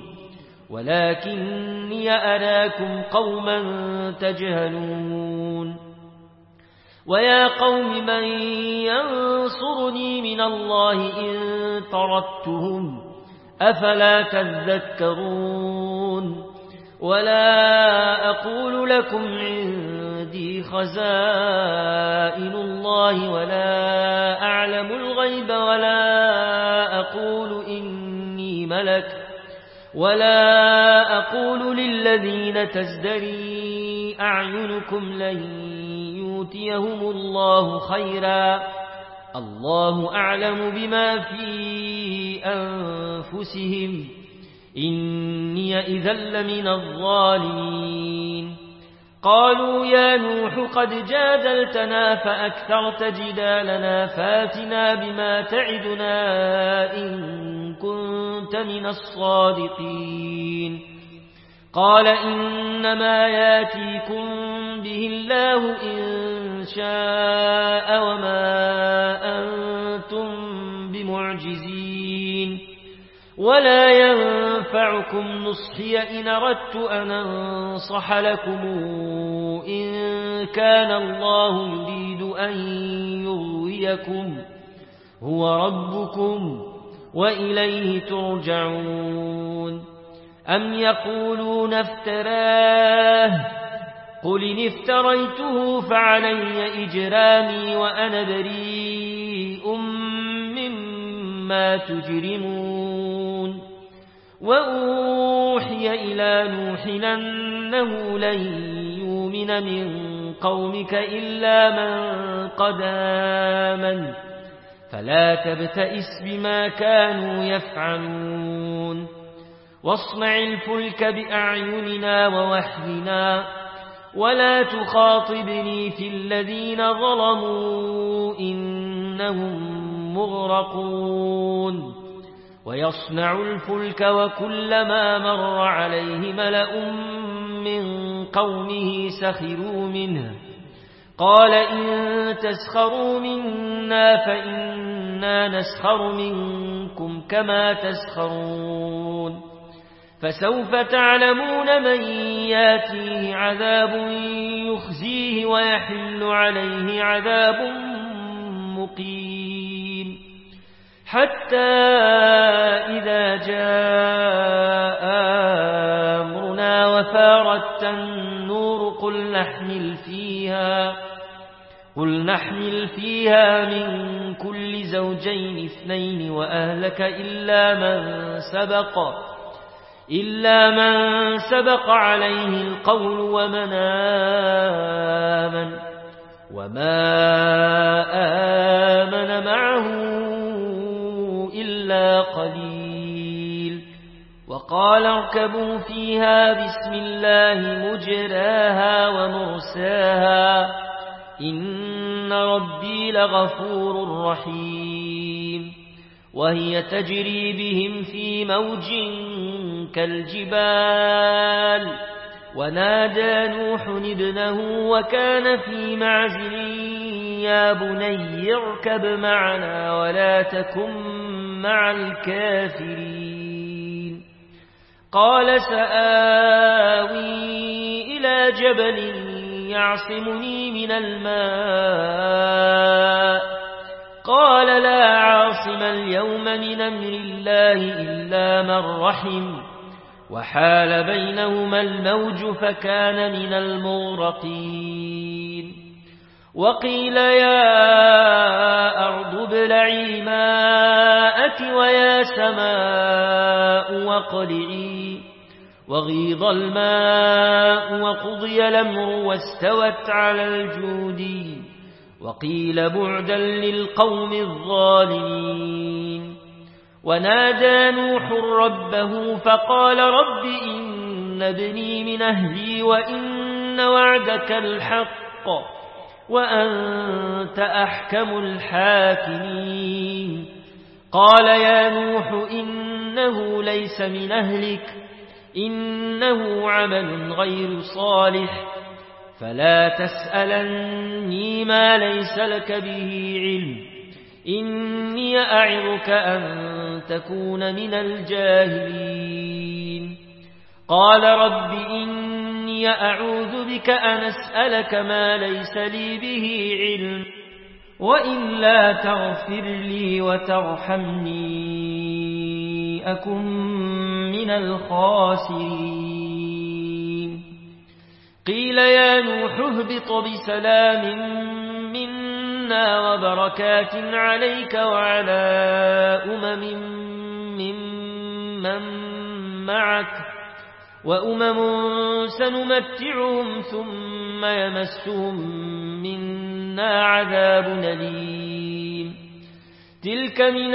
ولكني أراكم قوما تجهلون ويا قوم من ينصرني من الله إن طردتهم أفلا تذكرون ولا أقول لكم عندي خزائن الله ولا أعلم الغيب ولا أقول إني ملك ولا أقول للذين تزدري أعينكم لن يؤتيهم الله خيرا الله أعلم بما في أنفسهم إني إذا لمن الظالمين قالوا يا نوح قد جادلتنا فأكثرت جدالنا فاتنا بما تعدنا إن كنت من الصادقين قال إنما ياتيكم به الله إن شاء وما أنتم بمعجزين ولا ينفعكم نصحي إن أردت أن أنصح لكم إن كان الله يريد أن يغويكم هو ربكم وإليه ترجعون أم يقولون افتراه قل إن افتريته فعلي إجرامي وأنا بريء مما تجرمون وأوحي إلى نوح أنه لن يؤمن من قومك إلا من قد آمن فلا تبتئس بما كانوا يفعلون واصنع الفلك بأعيننا ووحينا ولا تخاطبني في الذين ظلموا إنهم مغرقون ويصنع الفلك وكلما مر عليه ملأ من قومه سخروا منه قال إن تسخروا منا فإنا نسخر منكم كما تسخرون فسوف تعلمون من ياتيه عذاب يخزيه ويحل عليه عذاب مقيم حتى إذا جاء أمرنا وفارت النور قل نحمل فيها قل نحمل فيها من كل زوجين اثنين وأهلك إلا من سبق إلا من سبق عليه القول ومن آمن وما آمن معه إلا قليل وقال اركبوا فيها بسم الله مجراها ومرساها إن ربي لغفور رحيم وهي تجري بهم في موج كالجبال ونادى نوح ابنه وكان في معزل يا بني اركب معنا ولا تكن مع الكافرين قال سآوي إلى جبل يعصمني من الماء قال لا عاصم اليوم من أمر الله إلا من رحم وحال بينهما الموج فكان من المغرقين وقيل يا أرض ابلعي ماءك ويا سماء واقلعي وغيض الماء وقضي الأمر واستوت على الجودي وقيل بعدا للقوم الظالمين ونادى نوح ربه فقال رب إن ابني من أهلي وإن وعدك الحق وأنت أحكم الحاكمين قال يا نوح إنه ليس من أهلك إنه عمل غير صالح فلا تسألني ما ليس لك به علم إني أعظك أن تكون من الجاهلين قال رب إني أعوذ بك أن أسألك ما ليس لي به علم وإلا تغفر لي وترحمني أكن من الخاسرين قيل يا نوح اهبط بسلام منا وبركات عليك وعلى أمم ممن معك وأمم سنمتعهم ثم يمسهم منا عذاب أليم تلك من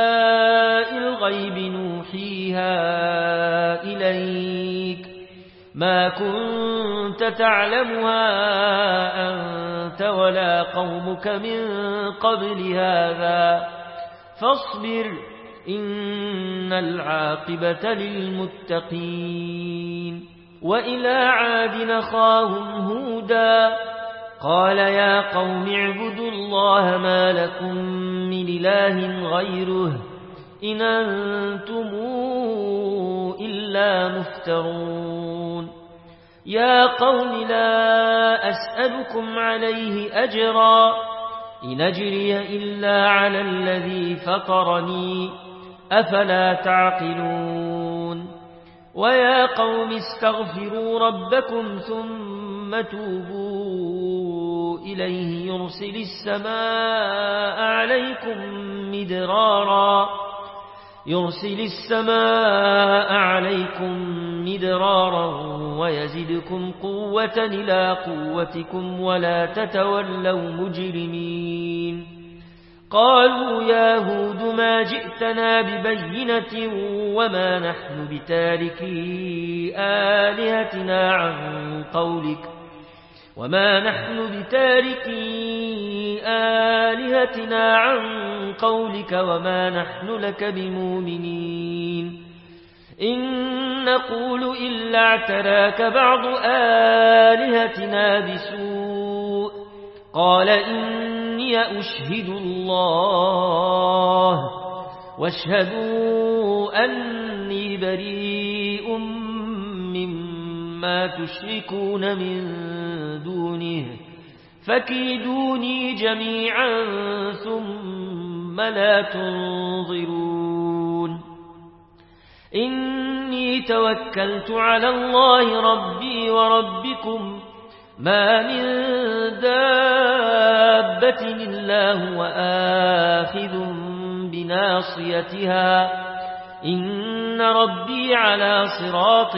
أنباء الغيب نوحيها إليك ما كنت تعلمها أنت ولا قومك من قبل هذا فاصبر إن العاقبة للمتقين. وإلى عاد أخاهم هودا قال يا قوم اعبدوا الله ما لكم من إله غيره إن أنتم إلا مفترون. يا قوم لا أسألكم عليه أجرا إن أجري إلا على الذي فطرني أفلا تعقلون. ويا قوم استغفروا ربكم ثم توبوا إليه يرسل السماء عليكم مدرارا يرسل السماء عليكم مدرارا ويزدكم قوة إلى قوتكم ولا تتولوا مجرمين. قالوا يا هود ما جئتنا ببينة وما نحن بتاركي آلهتنا عن قولك وما نحن بتاركي آلهتنا عن قولك وما نحن لك بمؤمنين إن نقول إلا اعتراك بعض آلهتنا بسوء. قال إني أشهد الله واشهدوا أني بريء مما تشركون من دونه فكيدوني جميعا ثم لا تنظرون. إني توكلت على الله ربي وربكم ما من دابة إلا هو آخذ بناصيتها إن ربي على صراط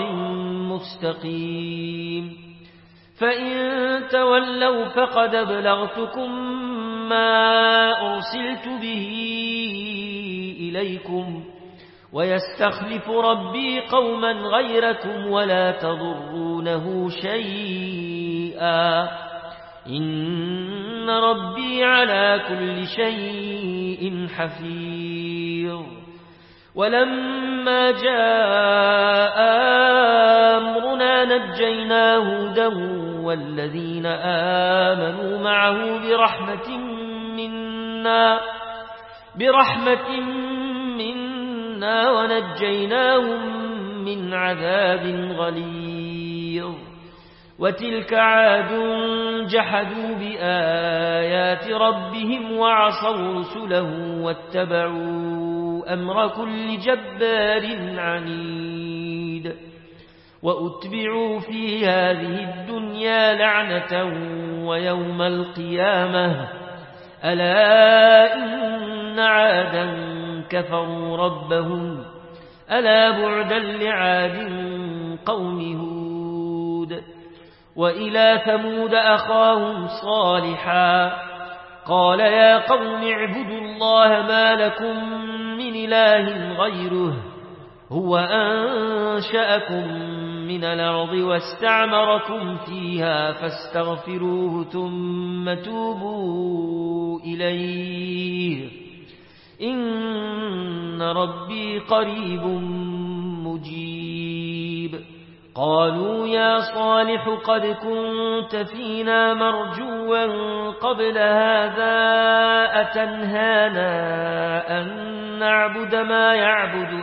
مستقيم. فإن تولوا فقد أبلغتكم ما أرسلت به إليكم ويستخلف ربي قوما غيركم ولا تضرونه شيئا إن ربي على كل شيء حفيظ. ولما جاء أمرنا نجينا هودا والذين آمنوا معه برحمة منا برحمة منا ونجيناهم من عذاب غليظ. وتلك عاد جحدوا بآيات ربهم وعصوا رسله واتبعوا أمر كل جبار عنيد. وأتبعوا في هذه الدنيا لعنة ويوم القيامة ألا إن عادا كفروا ربهم ألا بعدا لعاد قوم هود. وإلى ثمود أخاهم صالحا قال يا قوم اعبدوا الله ما لكم من إله غيره هو أنشأكم من الأرض واستعمركم فيها فاستغفروه ثم توبوا إليه إن ربي قريب مجيب. قالوا يا صالح قد كنت فينا مرجوا قبل هذا أتنهانا أن نعبد ما يعبد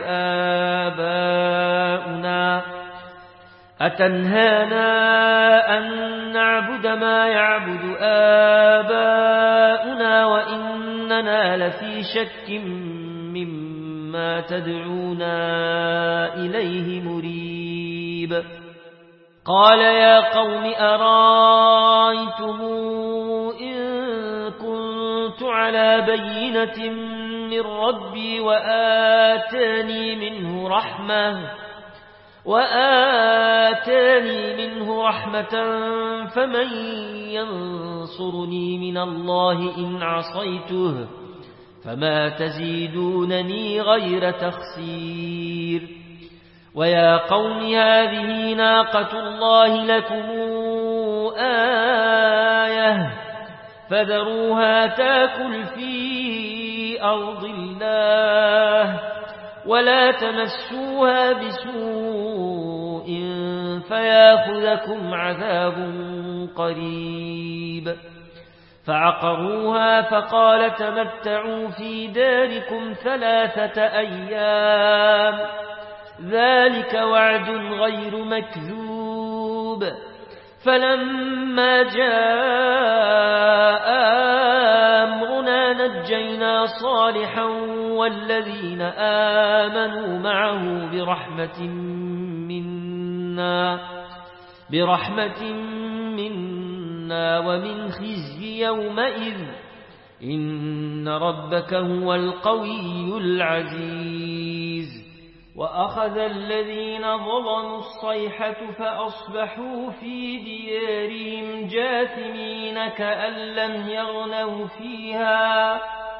آباؤنا أتنهانا أن نعبد ما يعبد آباؤنا وإننا لفي شك مما تدعونا إليه مريب. قال يا قوم أرايتم إن كنت على بينة من ربي وآتاني منه رحمة وآتاني منه رحمة فمن ينصرني من الله إن عصيته فما تزيدونني غير تخسير. ويا قوم هذه ناقة الله لكم آية فذروها تاكل في أرض الله ولا تمسوها بسوء فياخذكم عذاب قريب فعقروها فقال تمتعوا في داركم ثلاثة أيام ذلك وعد غير مكذوب فلما جاء أمرنا نجينا صالحا والذين آمنوا معه برحمة منا برحمة منا ومن خزي يومئذ إن ربك هو القوي العزيز وأخذ الذين ظلموا الصيحة فأصبحوا في ديارهم جاثمين كأن لم يغنوا فيها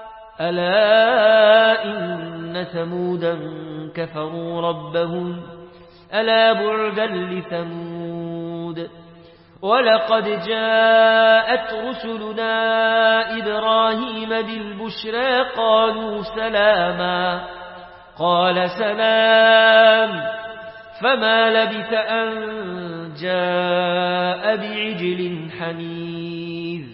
ألا إن ثمودا كفروا ربهم ألا بعدا لثمود ولقد جاءت رسلنا إبراهيم بالبشرى قالوا سلاما قال سلام فما لبث أن جاء بعجل حنيذ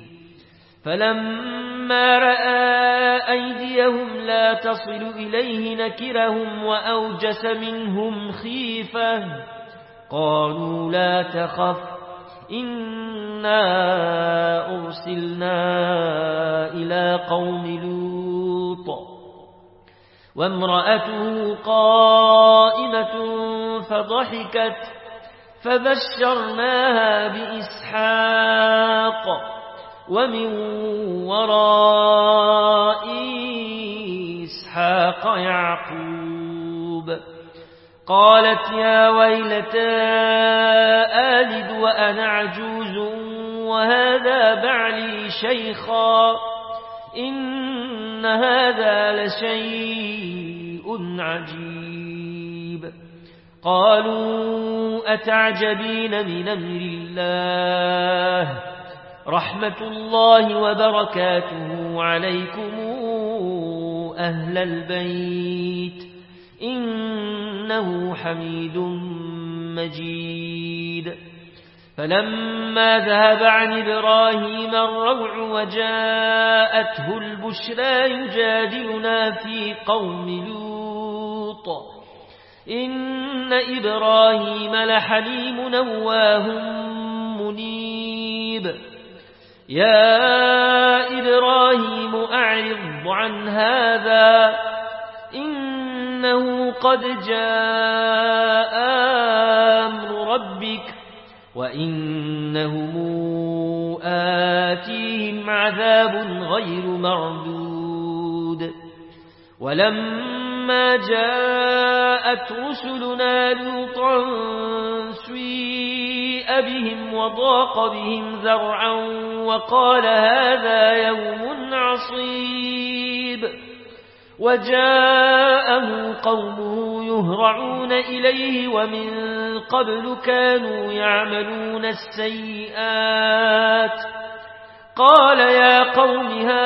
فلما رأى أيديهم لا تصل إليه نكرهم وأوجس منهم خيفة قالوا لا تخف إنا أرسلنا إلى قوم لوط وامرأته قائمة فضحكت فبشرناها بإسحاق ومن وراء إسحاق يعقوب قالت يا ويلتى آلد وأنا عجوز وهذا بعلي شيخا إن هذا لشيء عجيب قالوا أتعجبين من أمر الله رحمة الله وبركاته عليكم أهل البيت إنه حميد مجيد فلما ذهب عن إبراهيم الروع وجاءته البشرى يجادلنا في قوم لوط إن إبراهيم لحليم نواه منيب يا إبراهيم أعرض عن هذا إنه قد جاء أمر ربك وإنهم آتيهم عذاب غير مردود ولما جاءت رسلنا لوطا سيء بهم وضاق بهم ذرعا وقال هذا يوم عصيب وجاءه قومه يهرعون إليه ومن قبل كانوا يعملون السيئات قال يا قوم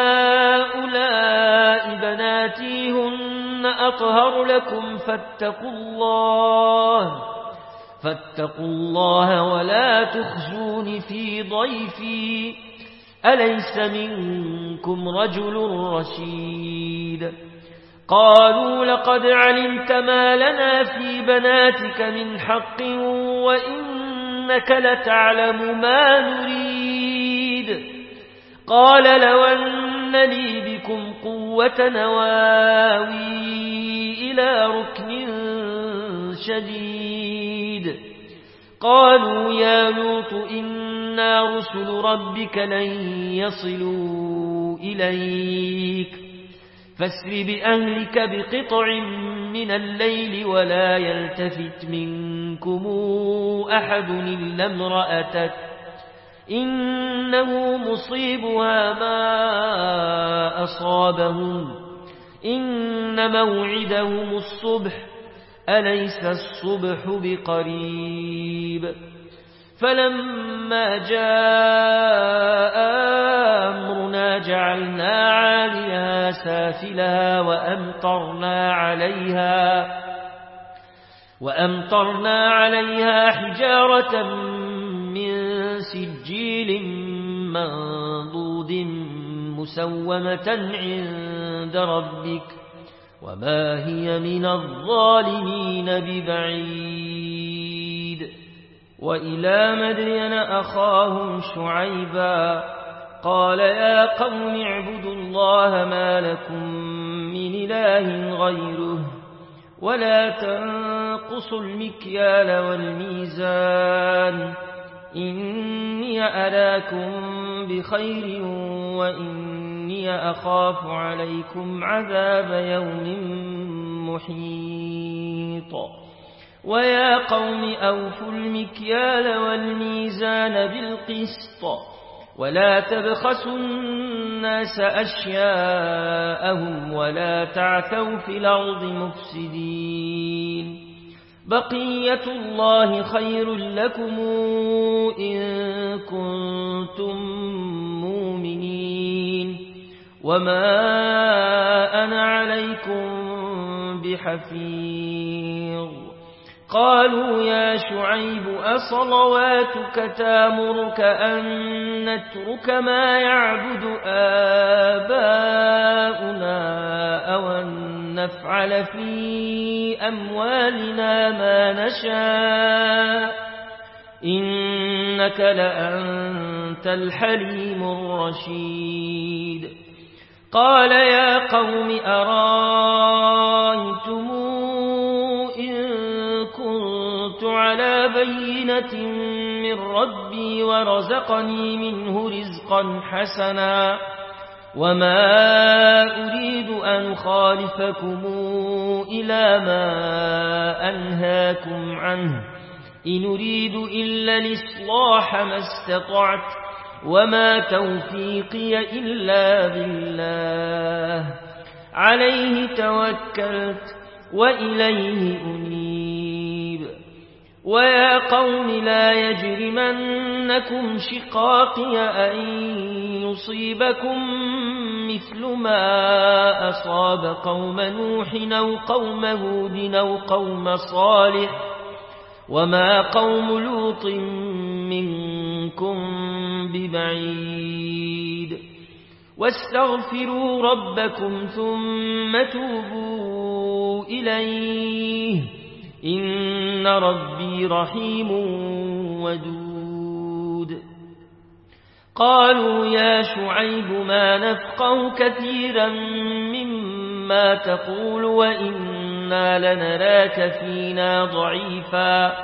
هؤلاء بناتي هن أطهر لكم فاتقوا الله فاتقوا الله ولا تخزون في ضيفي أليس منكم رجل رشيد قالوا لقد علمت ما لنا في بناتك من حق وإنك لتعلم ما نريد قال لو أن لي بكم قوة نواوي إلى ركن شديد قالوا يا لوط إنا رسل ربك لن يصلوا إليك فاسر بأهلك بقطع من الليل ولا يلتفت منكم أحد إلا امرأتك إنه مصيبها ما أصابهم إن موعدهم الصبح أليس الصبح بقريب فلما جاء أمرنا جعلنا عاليها سافلها وأمطرنا عليها وأمطرنا عليها حجارة من سجيل منضود مسومة عند ربك وما هي من الظالمين ببعيد وإلى مدين أخاهم شعيبا قال يا قوم اعبدوا الله ما لكم من إله غيره ولا تنقصوا المكيال والميزان إني أراكم بخير وإني أخاف عليكم عذاب يوم محيط ويا قوم أوفوا المكيال والميزان بالقسط ولا تبخسوا الناس أشياءهم ولا تعثوا في الأرض مفسدين بقية الله خير لكم إن كنتم مؤمنين وما أنا عليكم بحفيظ قالوا يا شعيب أصلواتك تامرك أن نترك ما يعبد آباؤنا أو أن نفعل في أموالنا ما نشاء إنك لأنت الحليم الرشيد قال يا قوم أرايتم كنت على بينة من ربي ورزقني منه رزقا حسنا وما أريد أن أخالفكم إلى ما أنهاكم عنه إن أريد إلا الإصلاح ما استطعت وما توفيقي إلا بالله عليه توكلت وإليه أنيب ويا قوم لا يجرمنكم شقاقي أن يصيبكم مثل ما أصاب قوم نوح أو قوم هود أو قوم صالح وما قوم لوط منكم ببعيد واستغفروا ربكم ثم توبوا إليه إن ربي رحيم ودود قالوا يا شعيب ما نفقه كثيرا مما تقول وإنا لنراك فينا ضعيفا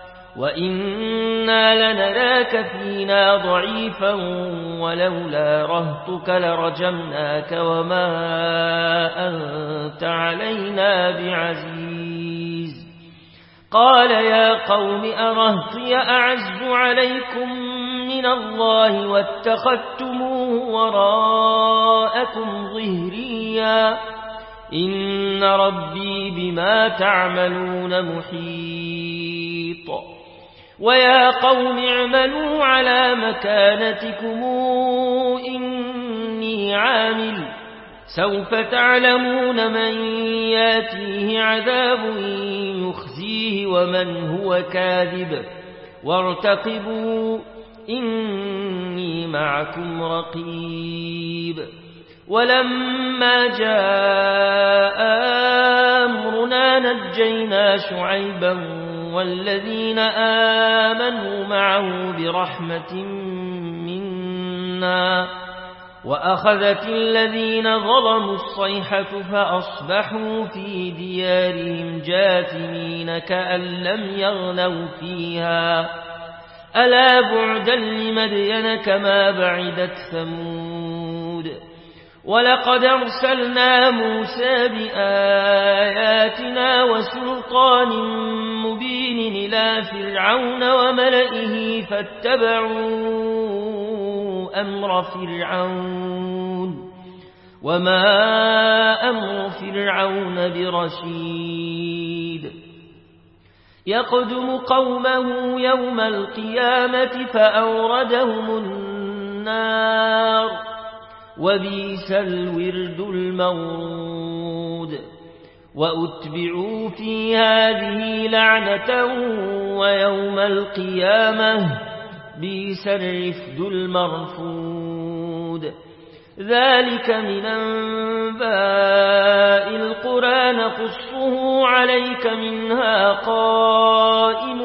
وإنا لنراك فينا ضعيفا ولولا رهتك لرجمناك وما أنت علينا بعزيز قال يا قوم أرهطي أعز عليكم من الله واتخذتموه وراءكم ظهريا إن ربي بما تعملون محيط ويا قوم اعملوا على مكانتكم إني عامل سوف تعلمون من ياتيه عذاب يخزيه ومن هو كاذب وارتقبوا إني معكم رقيب ولما جاء أمرنا نجينا شعيبا والذين آمنوا معه برحمة منا وأخذت الذين ظلموا الصيحة فأصبحوا في ديارهم جاثمين كأن لم يغنوا فيها ألا بعدا لمدين كما بعدت ثمود ولقد أرسلنا موسى بآياتنا وسلطان مبين إلى فرعون وملئه فاتبعوا أمر فرعون وما أمر فرعون برشيد يقدم قومه يوم القيامة فأوردهم النار وبئس الورد المورود وأتبعوا في هذه لعنة ويوم القيامة بئس الرفد المرفود ذلك من أنباء القرى نقصه عليك منها قائم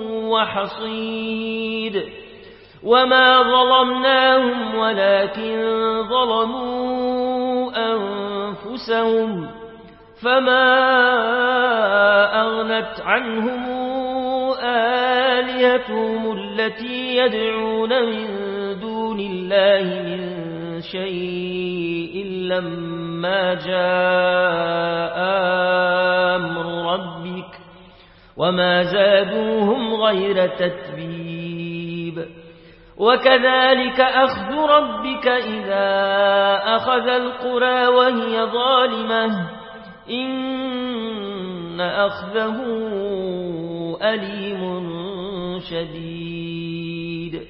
وحصيد وما ظلمناهم ولكن ظلموا أنفسهم فما أغنت عنهم آلهتهم التي يدعون من دون الله من شيء لما جاء أمر ربك وما زادوهم غير تتبيب وكذلك أخذ ربك إذا أخذ القرى وهي ظالمة إن أخذه أليم شديد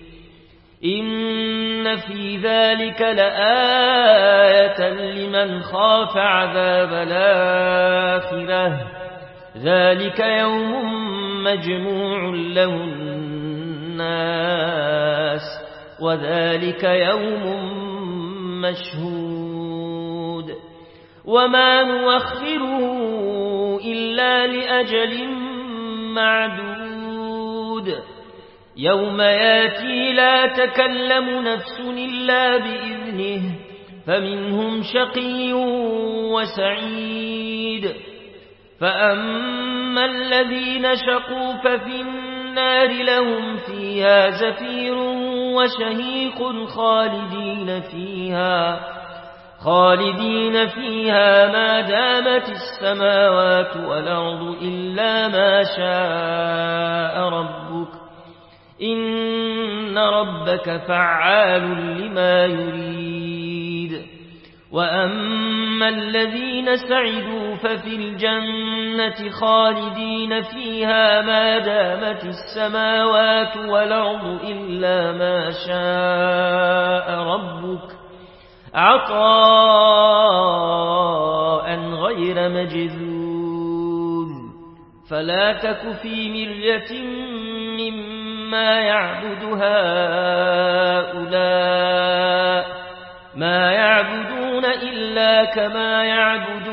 إن في ذلك لآية لمن خاف عذاب الآخرة ذلك يوم مجموع له الناس وذلك يوم مشهود وما نوخره إلا لأجل معدود يوم ياتي لا تكلم نفس إلا بإذنه فمنهم شقي وسعيد فأما الذين شقوا ففي النار لهم فيها زفير وشهيق خالدين فيها خالدين فيها ما دامت السماوات والأرض إلا ما شاء ربك إن ربك فعال لما يريد وأما الذين سعدوا ففي الجنة خالدين فيها ما دامت السماوات والأرض إلا ما شاء ربك عطاء غير مجذوذ فلا تك في مرية مما يعبد هؤلاء ما يعبدون إلا كما يعبد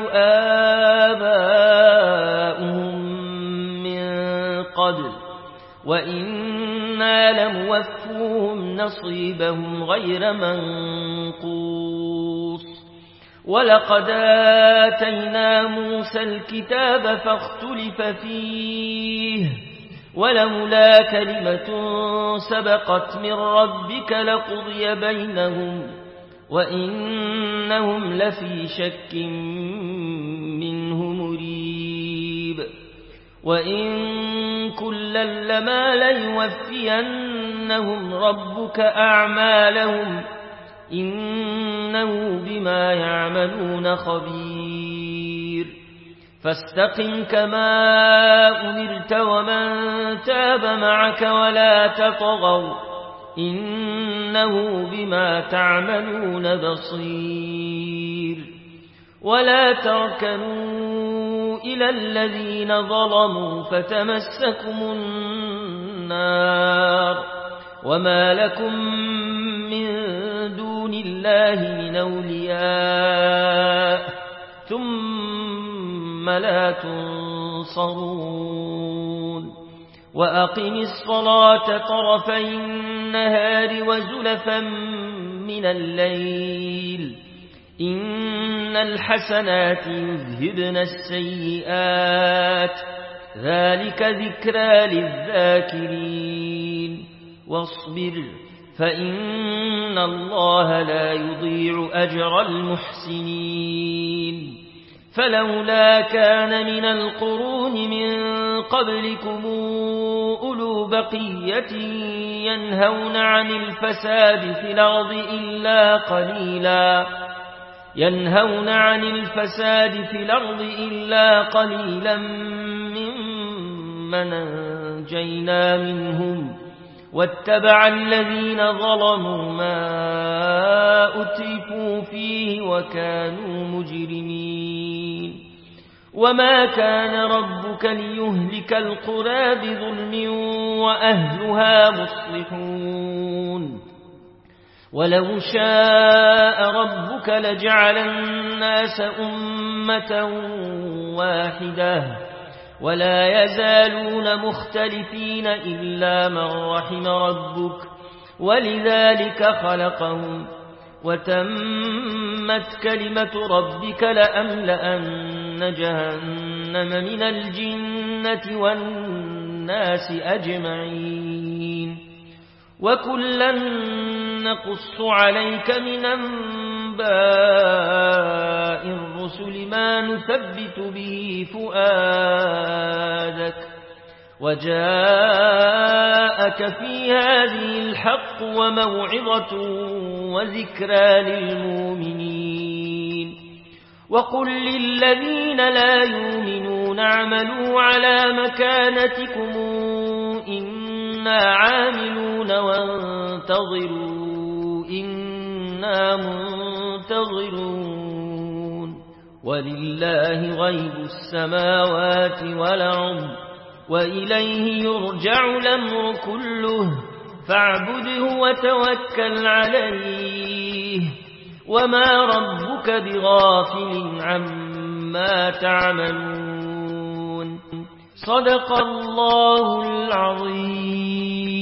آباؤهم من قبل وإنا لموفوهم نصيبهم غير منقوص ولقد آتينا موسى الكتاب فاختلف فيه ولولا كلمة سبقت من ربك لقضي بينهم وإنهم لفي شك منه مريب وإن كلا لما ليوفينهم ربك أعمالهم إنه بما يعملون خبير فاستقم كما أمرت ومن تاب معك ولا تطغوا إنه بما تعملون بصير ولا تركنوا إلى الذين ظلموا فتمسكم النار وما لكم من دون الله من أولياء ثم لا تنصرون وأقم الصلاة طرفي النهار وزلفا من الليل إن الحسنات يذهبن السيئات ذلك ذكرى للذاكرين واصبر فإن الله لا يضيع أجر المحسنين فلولا كان من القرون من قبلكم أولو بقية ينهون عن الفساد في الأرض إلا قليلا ينهون عن الفساد في الأرض إلا قليلا ثم ننجينا منهم واتبع الذين ظلموا ما أترفوا فيه وكانوا مجرمين وما كان ربك ليهلك القرى بظلم وأهلها مصلحون ولو شاء ربك لجعل الناس أمة واحدة ولا يزالون مختلفين إلا من رحم ربك ولذلك خلقهم وتمت كلمة ربك لأملأن جهنم من الجنة والناس أجمعين وكلا نقص عليك من أنباء الرسل ما نثبت به فؤادك وجاءك في هذه الحق وموعظة وذكرى للمؤمنين وقل للذين لا يؤمنون اعملوا على مكانتكم إنا عاملون وانتظروا إنا منتظرون ولله غيب السماوات والأرض وإليه يرجع الأمر كله فاعبده وتوكل عليه وما ربك بغافل عما تعملون صدق الله العظيم.